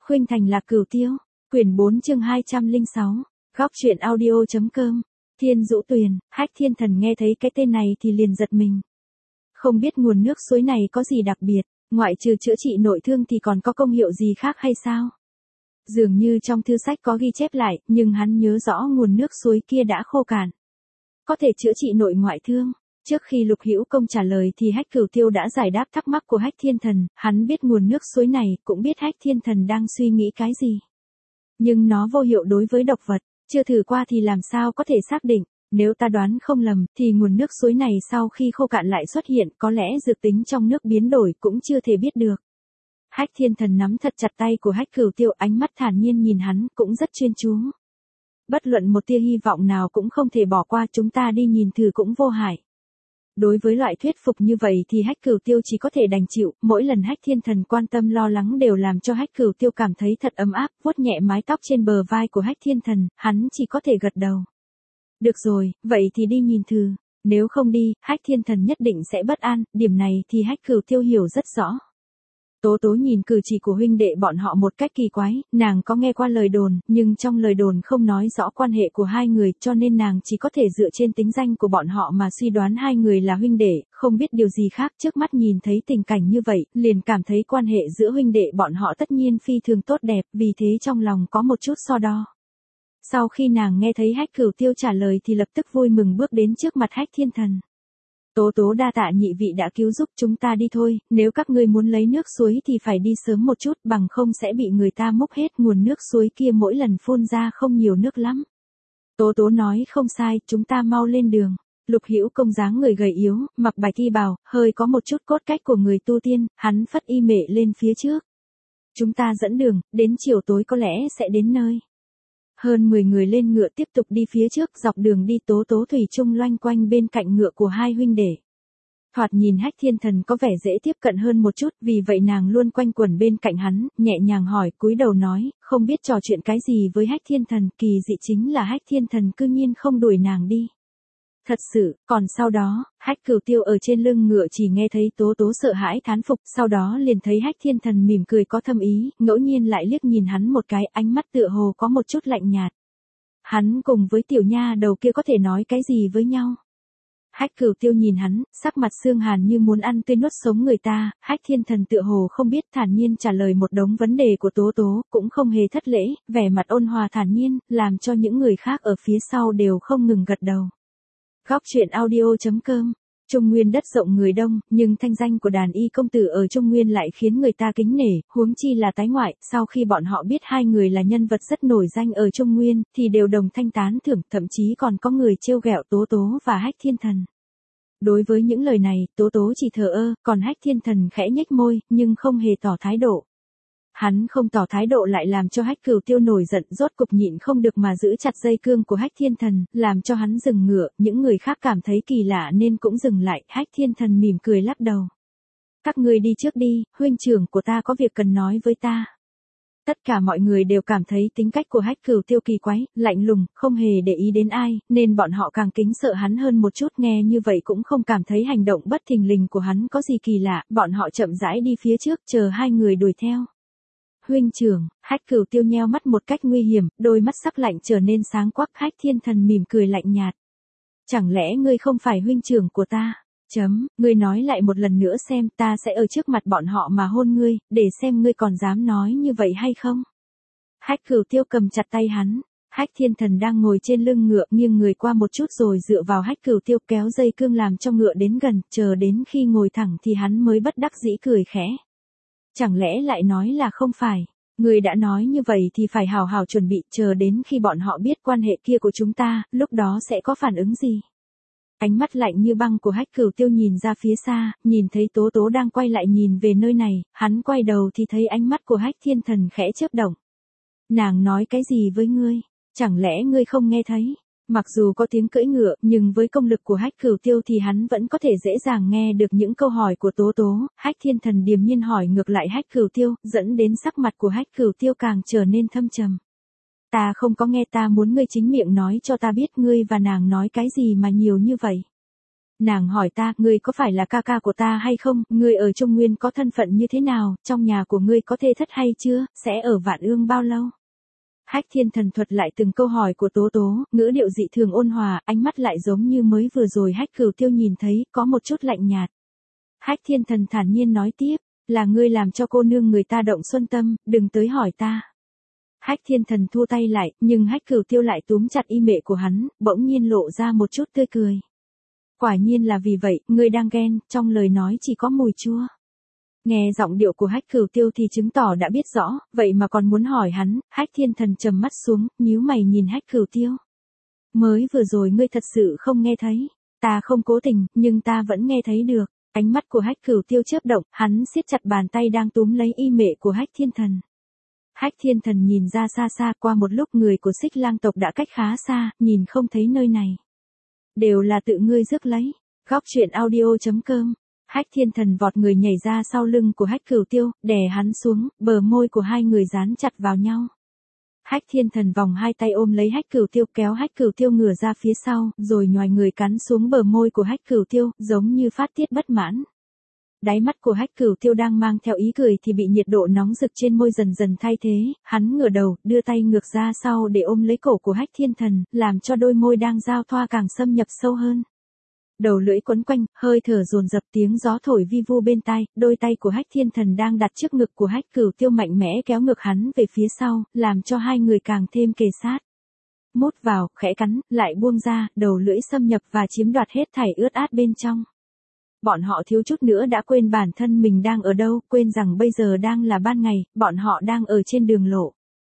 Khuynh Thành Lạc Cửu Tiêu, quyển 4 chương 206, góc truyện audio.com, Thiên Dũ Tuyền. Hách Thiên Thần nghe thấy cái tên này thì liền giật mình. Không biết nguồn nước suối này có gì đặc biệt, ngoại trừ chữa trị nội thương thì còn có công hiệu gì khác hay sao? Dường như trong thư sách có ghi chép lại, nhưng hắn nhớ rõ nguồn nước suối kia đã khô cạn. Có thể chữa trị nội ngoại thương. Trước khi Lục Hữu Công trả lời thì Hách Cửu Tiêu đã giải đáp thắc mắc của Hách Thiên Thần, hắn biết nguồn nước suối này, cũng biết Hách Thiên Thần đang suy nghĩ cái gì. Nhưng nó vô hiệu đối với độc vật, chưa thử qua thì làm sao có thể xác định, nếu ta đoán không lầm, thì nguồn nước suối này sau khi khô cạn lại xuất hiện, có lẽ dược tính trong nước biến đổi cũng chưa thể biết được. Hách Thiên Thần nắm thật chặt tay của Hách Cửu Tiêu, ánh mắt thản nhiên nhìn hắn, cũng rất chuyên chú. Bất luận một tia hy vọng nào cũng không thể bỏ qua, chúng ta đi nhìn thử cũng vô hại. Đối với loại thuyết phục như vậy thì Hách Cửu Tiêu chỉ có thể đành chịu, mỗi lần Hách Thiên Thần quan tâm lo lắng đều làm cho Hách Cửu Tiêu cảm thấy thật ấm áp, vuốt nhẹ mái tóc trên bờ vai của Hách Thiên Thần, hắn chỉ có thể gật đầu. Được rồi, vậy thì đi nhìn thử, nếu không đi, Hách Thiên Thần nhất định sẽ bất an, điểm này thì Hách Cửu Tiêu hiểu rất rõ. Tố Tố nhìn cử chỉ của huynh đệ bọn họ một cách kỳ quái, nàng có nghe qua lời đồn, nhưng trong lời đồn không nói rõ quan hệ của hai người, cho nên nàng chỉ có thể dựa trên tính danh của bọn họ mà suy đoán hai người là huynh đệ, không biết điều gì khác. Trước mắt nhìn thấy tình cảnh như vậy, liền cảm thấy quan hệ giữa huynh đệ bọn họ tất nhiên phi thường tốt đẹp, vì thế trong lòng có một chút so đo. Sau khi nàng nghe thấy Hách Cửu Tiêu trả lời thì lập tức vui mừng bước đến trước mặt Hách Thiên Thần. Tố Tố đa tạ nhị vị đã cứu giúp, chúng ta đi thôi, nếu các ngươi muốn lấy nước suối thì phải đi sớm một chút, bằng không sẽ bị người ta múc hết, nguồn nước suối kia mỗi lần phun ra không nhiều nước lắm. Tố Tố nói không sai, chúng ta mau lên đường. Lục Hữu Công dáng người gầy yếu, mặc bạch y bào, hơi có một chút cốt cách của người tu tiên, hắn phất y mệ lên phía trước. Chúng ta dẫn đường, đến chiều tối có lẽ sẽ đến nơi. Hơn 10 người lên ngựa tiếp tục đi phía trước, dọc đường đi Tố Tố thủy chung loanh quanh bên cạnh ngựa của hai huynh đệ. Thoạt nhìn Hách Thiên Thần có vẻ dễ tiếp cận hơn một chút, vì vậy nàng luôn quanh quẩn bên cạnh hắn, nhẹ nhàng hỏi, cúi đầu nói, không biết trò chuyện cái gì với Hách Thiên Thần, kỳ dị chính là Hách Thiên Thần cư nhiên không đuổi nàng đi. Thật sự, còn sau đó, Hách Cửu Tiêu ở trên lưng ngựa chỉ nghe thấy Tố Tố sợ hãi thán phục, sau đó liền thấy Hách Thiên Thần mỉm cười có thâm ý, ngẫu nhiên lại liếc nhìn hắn một cái, ánh mắt tựa hồ có một chút lạnh nhạt. Hắn cùng với tiểu nha đầu kia có thể nói cái gì với nhau? Hách Cửu Tiêu nhìn hắn, sắc mặt xương hàn như muốn ăn tươi nuốt sống người ta, Hách Thiên Thần tựa hồ không biết, thản nhiên trả lời một đống vấn đề của Tố Tố, cũng không hề thất lễ, vẻ mặt ôn hòa thản nhiên, làm cho những người khác ở phía sau đều không ngừng gật đầu. Góc truyện audio.com. Trung Nguyên đất rộng người đông, nhưng thanh danh của đàn y công tử ở Trung Nguyên lại khiến người ta kính nể, huống chi là tái ngoại. Sau khi bọn họ biết hai người là nhân vật rất nổi danh ở Trung Nguyên, thì đều đồng thanh tán thưởng, thậm chí còn có người trêu ghẹo Tố Tố và Hách Thiên Thần. Đối với những lời này, Tố Tố chỉ thờ ơ, còn Hách Thiên Thần khẽ nhếch môi, nhưng không hề tỏ thái độ. Hắn không tỏ thái độ lại làm cho Hách Cửu Tiêu nổi giận, rốt cục nhịn không được mà giữ chặt dây cương của Hách Thiên Thần, làm cho hắn dừng ngựa, những người khác cảm thấy kỳ lạ nên cũng dừng lại, Hách Thiên Thần mỉm cười lắc đầu. Các ngươi đi trước đi, huynh trưởng của ta có việc cần nói với ta. Tất cả mọi người đều cảm thấy tính cách của Hách Cửu Tiêu kỳ quái, lạnh lùng, không hề để ý đến ai, nên bọn họ càng kính sợ hắn hơn một chút, nghe như vậy cũng không cảm thấy hành động bất thình lình của hắn có gì kỳ lạ, bọn họ chậm rãi đi phía trước, chờ hai người đuổi theo. Huynh trưởng, Hách Cửu Tiêu nheo mắt một cách nguy hiểm, đôi mắt sắc lạnh trở nên sáng quắc. Hách Thiên Thần mỉm cười lạnh nhạt. Chẳng lẽ ngươi không phải huynh trưởng của ta? Ngươi nói lại một lần nữa xem, ta sẽ ở trước mặt bọn họ mà hôn ngươi, để xem ngươi còn dám nói như vậy hay không? Hách Cửu Tiêu cầm chặt tay hắn. Hách Thiên Thần đang ngồi trên lưng ngựa, nghiêng người qua một chút rồi dựa vào Hách Cửu Tiêu, kéo dây cương làm cho ngựa đến gần, chờ đến khi ngồi thẳng thì hắn mới bất đắc dĩ cười khẽ. Chẳng lẽ lại nói là không phải? Người đã nói như vậy thì phải hào hào chuẩn bị, chờ đến khi bọn họ biết quan hệ kia của chúng ta, lúc đó sẽ có phản ứng gì? Ánh mắt lạnh như băng của Hách Cửu Tiêu nhìn ra phía xa, nhìn thấy Tố Tố đang quay lại nhìn về nơi này, hắn quay đầu thì thấy ánh mắt của Hách Thiên Thần khẽ chớp động. Nàng nói cái gì với ngươi? Chẳng lẽ ngươi không nghe thấy? Mặc dù có tiếng cưỡi ngựa, nhưng với công lực của Hách Cửu Tiêu thì hắn vẫn có thể dễ dàng nghe được những câu hỏi của Tố Tố. Hách Thiên Thần điềm nhiên hỏi ngược lại Hách Cửu Tiêu, dẫn đến sắc mặt của Hách Cửu Tiêu càng trở nên thâm trầm. Ta không có nghe, ta muốn ngươi chính miệng nói cho ta biết ngươi và nàng nói cái gì mà nhiều như vậy. Nàng hỏi ta, ngươi có phải là ca ca của ta hay không, ngươi ở Trung Nguyên có thân phận như thế nào, trong nhà của ngươi có thê thất hay chưa, sẽ ở Vạn Ương bao lâu? Hách Thiên Thần thuật lại từng câu hỏi của Tố Tố, ngữ điệu dị thường ôn hòa, ánh mắt lại giống như mới vừa rồi Hách Cửu Tiêu nhìn thấy, có một chút lạnh nhạt. Hách Thiên Thần thản nhiên nói tiếp, là ngươi làm cho cô nương người ta động xuân tâm, đừng tới hỏi ta. Hách Thiên Thần thua tay lại, nhưng Hách Cửu Tiêu lại túm chặt y mệ của hắn, bỗng nhiên lộ ra một chút tươi cười. Quả nhiên là vì vậy, ngươi đang ghen, trong lời nói chỉ có mùi chua. Nghe giọng điệu của Hách Cửu Tiêu thì chứng tỏ đã biết rõ, vậy mà còn muốn hỏi hắn. Hách Thiên Thần trầm mắt xuống, nhíu mày nhìn Hách Cửu Tiêu. Mới vừa rồi ngươi thật sự không nghe thấy, ta không cố tình, nhưng ta vẫn nghe thấy được. Ánh mắt của Hách Cửu Tiêu chớp động, hắn siết chặt bàn tay đang túm lấy y mệ của Hách Thiên Thần. Hách Thiên Thần nhìn ra xa xa, qua một lúc người của Xích Lang tộc đã cách khá xa, nhìn không thấy nơi này. Đều là tự ngươi rước lấy. Góc truyện audio.com. Hách Thiên Thần vọt người nhảy ra sau lưng của Hách Cửu Tiêu, đè hắn xuống, bờ môi của hai người dán chặt vào nhau. Hách Thiên Thần vòng hai tay ôm lấy Hách Cửu Tiêu, kéo Hách Cửu Tiêu ngửa ra phía sau, rồi nhoài người cắn xuống bờ môi của Hách Cửu Tiêu, giống như phát tiết bất mãn. Đáy mắt của Hách Cửu Tiêu đang mang theo ý cười thì bị nhiệt độ nóng rực trên môi dần dần thay thế, hắn ngửa đầu, đưa tay ngược ra sau để ôm lấy cổ của Hách Thiên Thần, làm cho đôi môi đang giao thoa càng xâm nhập sâu hơn. Đầu lưỡi quấn quanh, hơi thở dồn dập, tiếng gió thổi vi vu bên tai, đôi tay của Hách Thiên Thần đang đặt trước ngực của Hách Cửu Tiêu mạnh mẽ kéo ngược hắn về phía sau, làm cho hai người càng thêm kề sát. Mút vào, khẽ cắn, lại buông ra, đầu lưỡi xâm nhập và chiếm đoạt hết thảy ướt át bên trong. Bọn họ thiếu chút nữa đã quên bản thân mình đang ở đâu, quên rằng bây giờ đang là ban ngày, bọn họ đang ở trên đường lộ.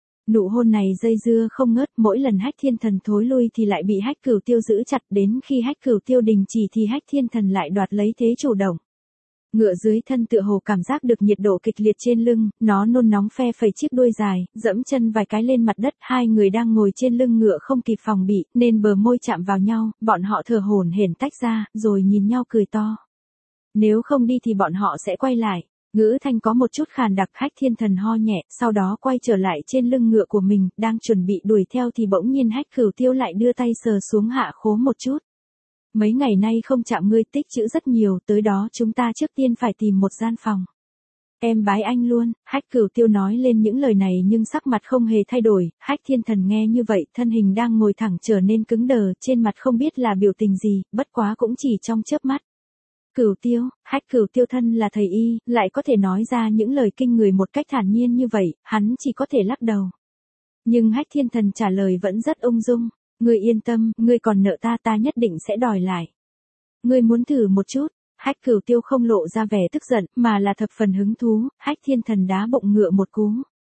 Nụ hôn này dây dưa không ngớt, mỗi lần Hách Thiên Thần thối lui thì lại bị Hách Cửu Tiêu giữ chặt, đến khi Hách Cửu Tiêu đình chỉ thì Hách Thiên Thần lại đoạt lấy thế chủ động. Ngựa dưới thân tựa hồ cảm giác được nhiệt độ kịch liệt trên lưng, nó nôn nóng phe phẩy chiếc đuôi dài, dẫm chân vài cái lên mặt đất, hai người đang ngồi trên lưng ngựa không kịp phòng bị, nên bờ môi chạm vào nhau, bọn họ thở hổn hển tách ra, rồi nhìn nhau cười to. Nếu không đi thì bọn họ sẽ quay lại. Ngữ thanh có một chút khàn đặc. Hách Thiên Thần ho nhẹ, sau đó quay trở lại trên lưng ngựa của mình, đang chuẩn bị đuổi theo thì bỗng nhiên Hách Cửu Tiêu lại đưa tay sờ xuống hạ khố một chút. Mấy ngày nay không chạm ngươi tích trữ rất nhiều, tới đó chúng ta trước tiên phải tìm một gian phòng. Em bái anh luôn. Hách Cửu Tiêu nói lên những lời này nhưng sắc mặt không hề thay đổi. Hách Thiên Thần nghe như vậy, thân hình đang ngồi thẳng trở nên cứng đờ, trên mặt không biết là biểu tình gì, bất quá cũng chỉ trong chớp mắt. Cửu Tiêu, Hách Cửu Tiêu thân là thầy y, lại có thể nói ra những lời kinh người một cách thản nhiên như vậy, hắn chỉ có thể lắc đầu. Nhưng Hách Thiên Thần trả lời vẫn rất ung dung, ngươi yên tâm, ngươi còn nợ ta, ta nhất định sẽ đòi lại. Ngươi muốn thử một chút. Hách Cửu Tiêu không lộ ra vẻ tức giận, mà là thập phần hứng thú. Hách Thiên Thần đá bụng ngựa một cú.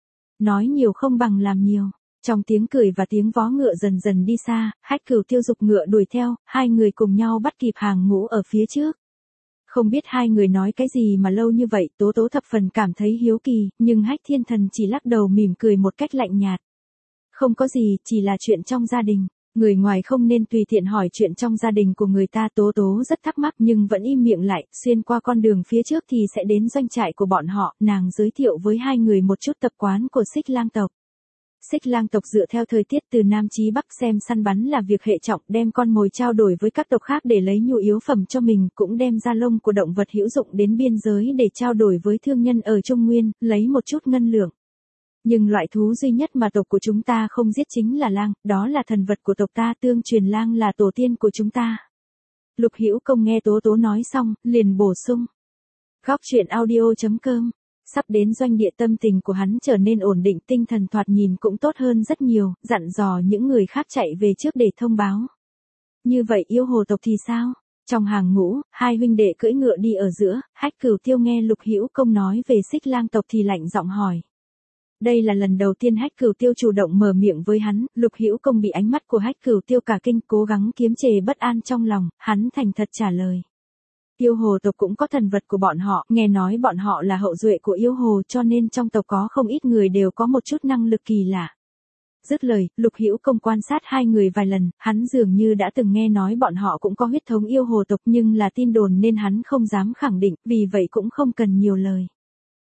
Nói nhiều không bằng làm nhiều. Trong tiếng cười và tiếng vó ngựa dần dần đi xa, Hách Cửu Tiêu giục ngựa đuổi theo, hai người cùng nhau bắt kịp hàng ngũ ở phía trước. Không biết hai người nói cái gì mà lâu như vậy, Tố Tố thập phần cảm thấy hiếu kỳ, nhưng Hách Thiên Thần chỉ lắc đầu mỉm cười một cách lạnh nhạt. Không có gì, chỉ là chuyện trong gia đình. Người ngoài không nên tùy tiện hỏi chuyện trong gia đình của người ta. Tố Tố rất thắc mắc nhưng vẫn im miệng lại, xuyên qua con đường phía trước thì sẽ đến doanh trại của bọn họ, nàng giới thiệu với hai người một chút tập quán của Xích Lang tộc. Xích Lang tộc dựa theo thời tiết từ Nam chí Bắc, xem săn bắn là việc hệ trọng, đem con mồi trao đổi với các tộc khác để lấy nhu yếu phẩm cho mình, cũng đem da lông của động vật hữu dụng đến biên giới để trao đổi với thương nhân ở Trung Nguyên, lấy một chút ngân lượng. Nhưng loại thú duy nhất mà tộc của chúng ta không giết chính là lang, đó là thần vật của tộc ta, tương truyền lang là tổ tiên của chúng ta. Lục Hữu Công nghe Tố Tố nói xong, liền bổ sung. Góc truyện audio.com. Sắp đến doanh địa, tâm tình của hắn trở nên ổn định, tinh thần thoạt nhìn cũng tốt hơn rất nhiều, dặn dò những người khác chạy về trước để thông báo. Như vậy yêu hồ tộc thì sao? Trong hàng ngũ, hai huynh đệ cưỡi ngựa đi ở giữa, Hách Cửu Tiêu nghe Lục Hữu Công nói về Xích Lang tộc thì lạnh giọng hỏi. Đây là lần đầu tiên Hách Cửu Tiêu chủ động mở miệng với hắn, Lục Hữu Công bị ánh mắt của Hách Cửu Tiêu cả kinh, cố gắng kiềm chế bất an trong lòng, hắn thành thật trả lời. Yêu hồ tộc cũng có thần vật của bọn họ, nghe nói bọn họ là hậu duệ của yêu hồ, cho nên trong tộc có không ít người đều có một chút năng lực kỳ lạ. Dứt lời, Lục Hữu Công quan sát hai người vài lần, hắn dường như đã từng nghe nói bọn họ cũng có huyết thống yêu hồ tộc, nhưng là tin đồn nên hắn không dám khẳng định, vì vậy cũng không cần nhiều lời.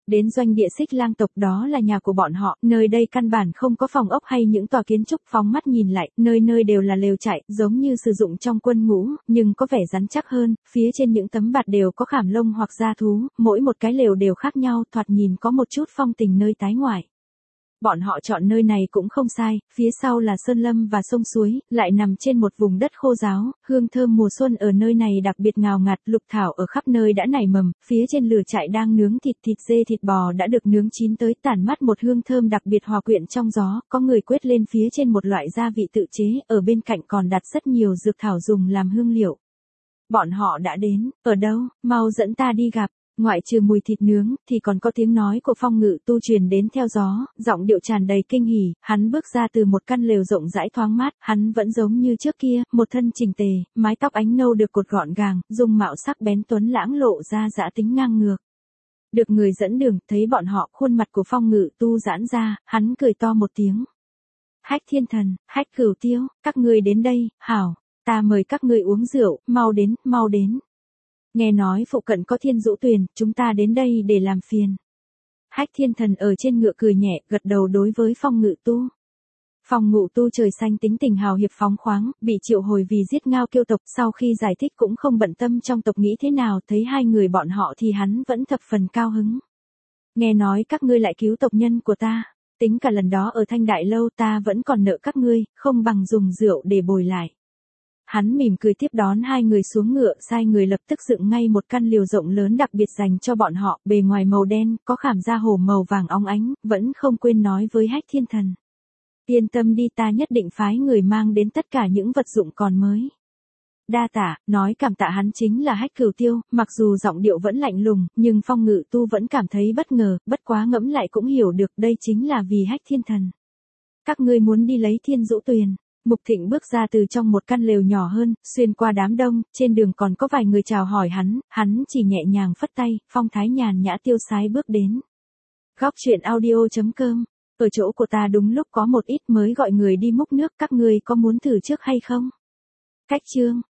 Đến doanh địa Xích Lang tộc, đó là nhà của bọn họ, nơi đây căn bản không có phòng ốc hay những tòa kiến trúc, phóng mắt nhìn lại, nơi nơi đều là lều trại, giống như sử dụng trong quân ngũ, nhưng có vẻ rắn chắc hơn, phía trên những tấm bạt đều có khảm lông hoặc da thú, mỗi một cái lều đều khác nhau, thoạt nhìn có một chút phong tình nơi tái ngoại. Bọn họ chọn nơi này cũng không sai, phía sau là sơn lâm và sông suối, lại nằm trên một vùng đất khô ráo, hương thơm mùa xuân ở nơi này đặc biệt ngào ngạt, lục thảo ở khắp nơi đã nảy mầm, phía trên lửa trại đang nướng thịt dê thịt bò đã được nướng chín tới, tản mát một hương thơm đặc biệt hòa quyện trong gió, có người quét lên phía trên một loại gia vị tự chế, ở bên cạnh còn đặt rất nhiều dược thảo dùng làm hương liệu. Bọn họ đã đến, ở đâu, mau dẫn ta đi gặp. Ngoại trừ mùi thịt nướng, thì còn có tiếng nói của Phong Ngự Tu truyền đến theo gió, giọng điệu tràn đầy kinh hỉ, hắn bước ra từ một căn lều rộng rãi thoáng mát, hắn vẫn giống như trước kia, một thân chỉnh tề, mái tóc ánh nâu được cột gọn gàng, dung mạo sắc bén tuấn lãng lộ ra dã tính ngang ngược. Được người dẫn đường, thấy bọn họ, khuôn mặt của Phong Ngự Tu giãn ra, hắn cười to một tiếng. Hách Thiên Thần, Hách Cửu Tiêu, các ngươi đến đây, hảo, ta mời các ngươi uống rượu, mau đến, mau đến. Nghe nói phụ cận có Thiên Dũ Tuyền, chúng ta đến đây để làm phiền. Hách Thiên Thần ở trên ngựa cười nhẹ, gật đầu đối với Phong Ngự Tu. Phong Ngự Tu trời xanh tính tình hào hiệp phóng khoáng, bị triệu hồi vì giết Ngao Kiêu tộc, sau khi giải thích cũng không bận tâm trong tộc nghĩ thế nào, thấy hai người bọn họ thì hắn vẫn thập phần cao hứng. Nghe nói các ngươi lại cứu tộc nhân của ta, tính cả lần đó ở Thanh Đại Lâu ta vẫn còn nợ các ngươi, không bằng dùng rượu để bồi lại. Hắn mỉm cười tiếp đón hai người xuống ngựa, sai người lập tức dựng ngay một căn liều rộng lớn đặc biệt dành cho bọn họ, bề ngoài màu đen, có khảm da hổ màu vàng óng ánh, vẫn không quên nói với Hách Thiên Thần. Yên tâm đi, ta nhất định phái người mang đến tất cả những vật dụng còn mới. Đa tạ, nói cảm tạ hắn chính là Hách Cửu Tiêu, mặc dù giọng điệu vẫn lạnh lùng, nhưng Phong Ngự Tu vẫn cảm thấy bất ngờ, bất quá ngẫm lại cũng hiểu được đây chính là vì Hách Thiên Thần. Các ngươi muốn đi lấy Thiên Dũ Tuyền. Mục Thịnh bước ra từ trong một căn lều nhỏ hơn, xuyên qua đám đông, trên đường còn có vài người chào hỏi hắn chỉ nhẹ nhàng phất tay, phong thái nhàn nhã tiêu sái bước đến. Góc truyện audio.com, ở chỗ của ta đúng lúc có một ít mới gọi người đi múc nước, các ngươi có muốn thử trước hay không? Cách chương